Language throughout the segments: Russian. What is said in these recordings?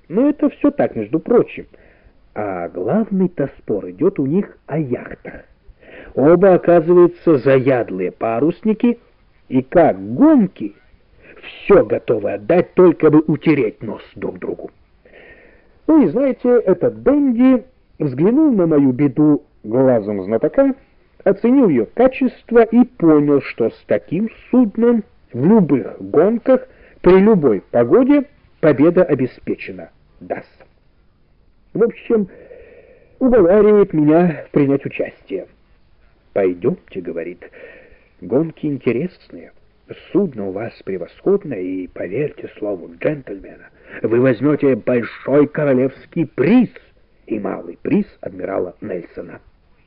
Но это все так, между прочим. А главный-то спор идет у них о яхтах. Оба, оказывается, заядлые парусники, и как гонки, все готовы отдать, только бы утереть нос друг другу. Ну и знаете, этот Дэнди взглянул на мою беду глазом знатока, оценил ее качество и понял, что с таким судном в любых гонках при любой погоде победа обеспечена. Даст. В общем, уговаривает меня принять участие. «Пойдемте», — говорит, — «гонки интересные. Судно у вас превосходное, и, поверьте слову джентльмена, вы возьмете большой королевский приз и малый приз адмирала Нельсона».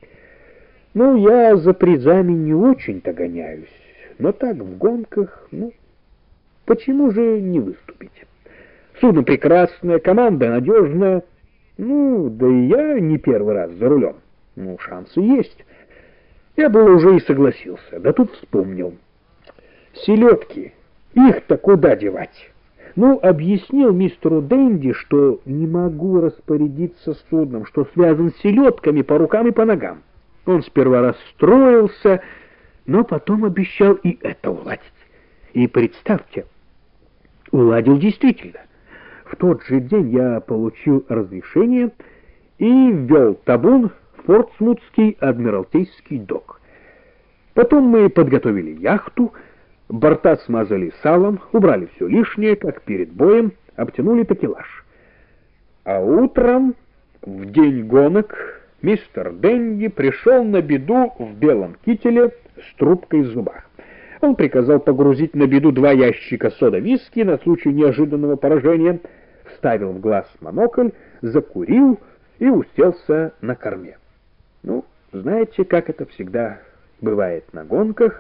Ну, я за призами не очень-то гоняюсь, но так в гонках, почему же не выступить? Судно прекрасное, команда надежная, да и я не первый раз за рулем. Шансы есть. Я было уже и согласился, да тут вспомнил. Селедки, их-то куда девать? Объяснил мистеру Дэнди, что не могу распорядиться судном, что связан с селедками по рукам и по ногам. Он сперва расстроился, но потом обещал и это уладить. И представьте, уладил действительно. В тот же день я получил разрешение и ввел табун в Портсмутский адмиралтейский док. Потом мы подготовили яхту, борта смазали салом, убрали все лишнее, как перед боем, обтянули такелаж. А утром, в день гонок, мистер Дэнди пришел на беду в белом кителе с трубкой в зубах. Он приказал погрузить на беду 2 ящика сода-виски на случай неожиданного поражения, вставил в глаз монокль, закурил и уселся на корме. Знаете, как это всегда бывает на гонках.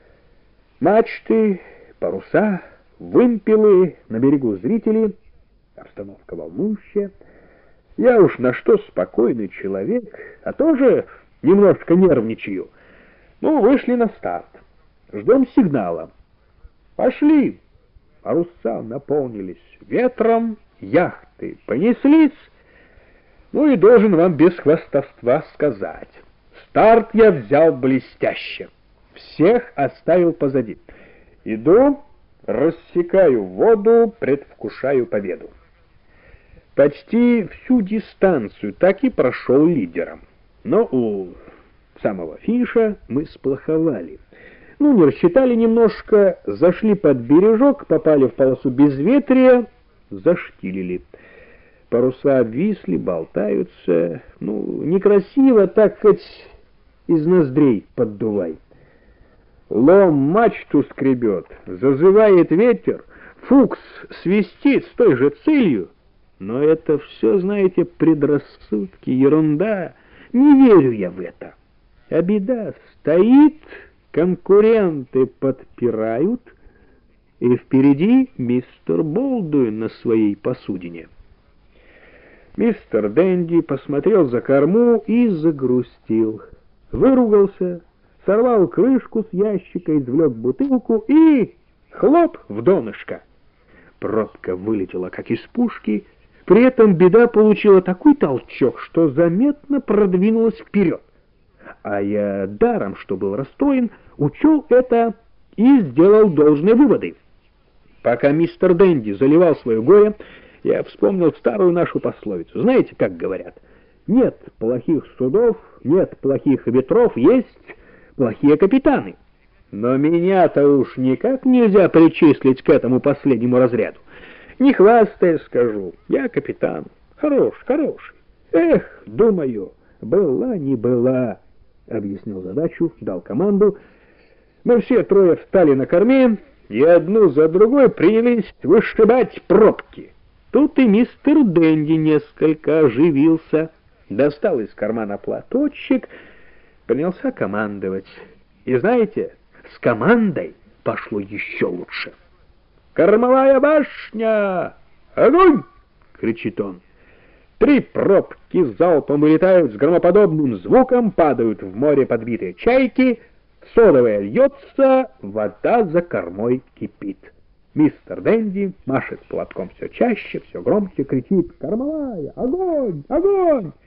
Мачты, паруса, вымпелы, на берегу зрители, обстановка волнующая. Я уж на что спокойный человек, а тоже немножко нервничаю. Вышли на старт. Ждем сигнала. Пошли. Паруса наполнились ветром, яхты понеслись. И должен вам без хвастовства сказать. Старт я взял блестяще. Всех оставил позади. Иду, рассекаю воду, предвкушаю победу. Почти всю дистанцию так и прошел лидером. Но у самого финиша мы сплоховали. Не рассчитали немножко, зашли под бережок, попали в полосу безветрия, заштилили. Паруса обвисли, болтаются. Некрасиво, так хоть из ноздрей поддувай. Лом мачту скребет, зазывает ветер, фукс свистит с той же целью. Но это все, знаете, предрассудки, ерунда. Не верю я в это. А беда стоит, конкуренты подпирают, и впереди мистер Болдуин на своей посудине. Мистер Дэнди посмотрел за корму и загрустил. Выругался, сорвал крышку с ящика, извлек бутылку и хлоп в донышко. Пробка вылетела, как из пушки. При этом беда получила такой толчок, что заметно продвинулась вперед. А я, даром что был расстроен, учел это и сделал должные выводы. Пока мистер Дэнди заливал свое горе, я вспомнил старую нашу пословицу. Знаете, как говорят? Нет плохих судов, нет плохих ветров, есть плохие капитаны. Но меня-то уж никак нельзя причислить к этому последнему разряду. Не хвастаясь скажу, я капитан, хороший. Эх, думаю, была не была, объяснил задачу, дал команду. Мы все трое встали на корме и одну за другой принялись вышибать пробки. Тут и мистер Дэнди несколько оживился, достал из кармана платочек, принялся командовать. И знаете, с командой пошло еще лучше. «Кормовая башня! Огонь!» — кричит он. 3 пробки залпом вылетают с громоподобным звуком, падают в море подбитые чайки, содовая льется, вода за кормой кипит. Мистер Дэнди машет платком все чаще, все громче кричит: «Кормовая! Огонь! Огонь!»